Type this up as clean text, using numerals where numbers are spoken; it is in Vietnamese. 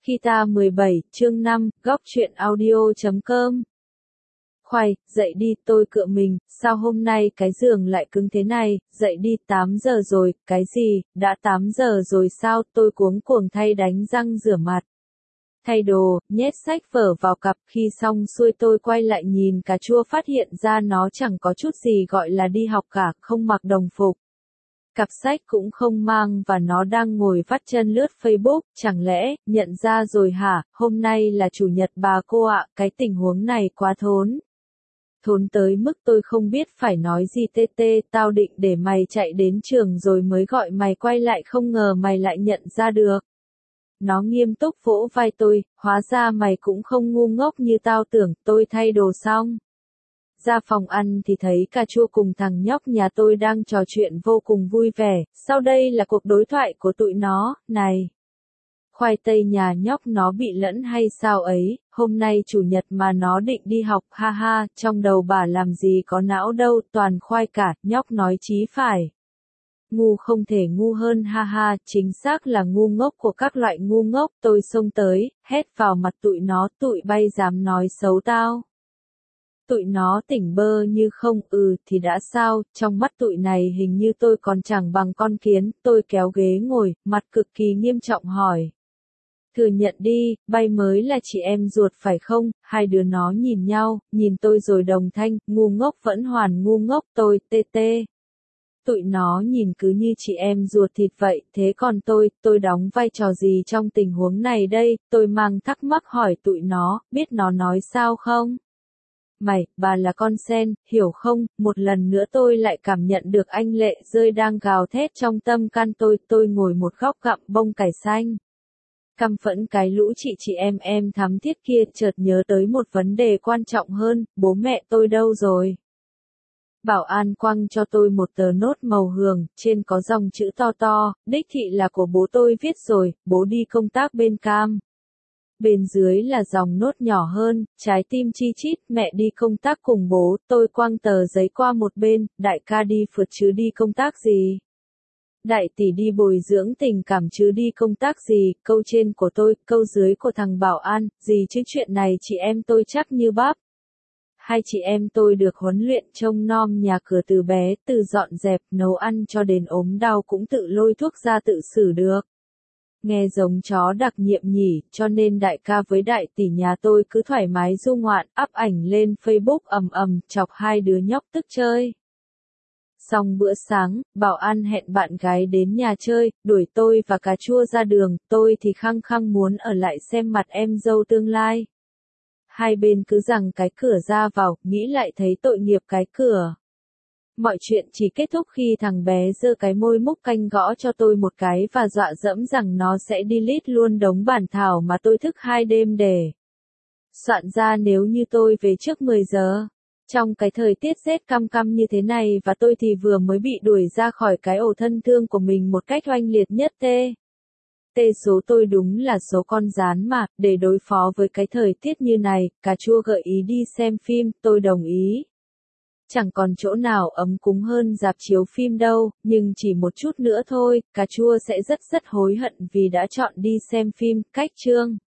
Kita 17, chương 5, góc truyện audio.com. Khoai, dậy đi, tôi cựa mình, sao hôm nay cái giường lại cứng thế này, dậy đi, 8 giờ rồi, cái gì, đã 8 giờ rồi sao, tôi cuống cuồng thay đánh răng rửa mặt. Thay đồ, nhét sách vở vào cặp, khi xong xuôi tôi quay lại nhìn cà chua phát hiện ra nó chẳng có chút gì gọi là đi học cả, không mặc đồng phục. Cặp sách cũng không mang và nó đang ngồi vắt chân lướt Facebook, chẳng lẽ, nhận ra rồi hả, hôm nay là chủ nhật bà cô ạ, cái tình huống này quá thốn. Thốn tới mức tôi không biết phải nói gì tê, tao định để mày chạy đến trường rồi mới gọi mày quay lại không ngờ mày lại nhận ra được. Nó nghiêm túc vỗ vai tôi, hóa ra mày cũng không ngu ngốc như tao tưởng, tôi thay đồ xong. Ra phòng ăn thì thấy cà chua cùng thằng nhóc nhà tôi đang trò chuyện vô cùng vui vẻ, sau đây là cuộc đối thoại của tụi nó, này. Khoai tây nhà nhóc nó bị lẫn hay sao ấy, hôm nay chủ nhật mà nó định đi học, ha ha, trong đầu bà làm gì có não đâu, toàn khoai cả, nhóc nói chí phải. Ngu không thể ngu hơn ha ha, chính xác là ngu ngốc của các loại ngu ngốc, tôi xông tới, hét vào mặt tụi nó, tụi bay dám nói xấu tao. Tụi nó tỉnh bơ như không, thì đã sao, trong mắt tụi này hình như tôi còn chẳng bằng con kiến, tôi kéo ghế ngồi, mặt cực kỳ nghiêm trọng hỏi. Thừa nhận đi, bay mới là chị em ruột phải không, hai đứa nó nhìn nhau, nhìn tôi rồi đồng thanh, ngu ngốc vẫn hoàn ngu ngốc tôi, tê. Tụi nó nhìn cứ như chị em ruột thịt vậy, thế còn tôi đóng vai trò gì trong tình huống này đây, tôi mang thắc mắc hỏi tụi nó, biết nó nói sao không? Mày, bà là con sen, hiểu không, một lần nữa tôi lại cảm nhận được anh lệ rơi đang gào thét trong tâm can tôi ngồi một góc gặm bông cải xanh. Căm phẫn cái lũ chị em thắm thiết kia chợt nhớ tới một vấn đề quan trọng hơn, bố mẹ tôi đâu rồi? Bảo an quăng cho tôi một tờ nốt màu hường, trên có dòng chữ to, đích thị là của bố tôi viết rồi, bố đi công tác bên Cam. Bên dưới là dòng nốt nhỏ hơn, trái tim chi chít, mẹ đi công tác cùng bố, tôi quăng tờ giấy qua một bên, đại ca đi phượt chứ đi công tác gì? Đại tỷ đi bồi dưỡng tình cảm chứ đi công tác gì, câu trên của tôi, câu dưới của thằng bảo an, gì chứ chuyện này chị em tôi chắc như bắp. Hai chị em tôi được huấn luyện trông nom nhà cửa từ bé, từ dọn dẹp, nấu ăn cho đến ốm đau cũng tự lôi thuốc ra tự xử được. Nghe giống chó đặc nhiệm nhỉ, cho nên đại ca với đại tỷ nhà tôi cứ thoải mái du ngoạn, up ảnh lên Facebook ầm, chọc hai đứa nhóc tức chơi. Xong bữa sáng, bảo an hẹn bạn gái đến nhà chơi, đuổi tôi và cà chua ra đường, tôi thì khăng khăng muốn ở lại xem mặt em dâu tương lai. Hai bên cứ giằng cái cửa ra vào, nghĩ lại thấy tội nghiệp cái cửa. Mọi chuyện chỉ kết thúc khi thằng bé giơ cái môi múc canh gõ cho tôi một cái và dọa dẫm rằng nó sẽ delete luôn đống bản thảo mà tôi thức 2 đêm để soạn ra nếu như tôi về trước 10 giờ. Trong cái thời tiết rét căm căm như thế này và tôi thì vừa mới bị đuổi ra khỏi cái ổ thân thương của mình một cách oanh liệt nhất số tôi đúng là số con gián mà, để đối phó với cái thời tiết như này, cà chua gợi ý đi xem phim, tôi đồng ý. Chẳng còn chỗ nào ấm cúng hơn rạp chiếu phim đâu, nhưng chỉ một chút nữa thôi, cà chua sẽ rất hối hận vì đã chọn đi xem phim, cách chương.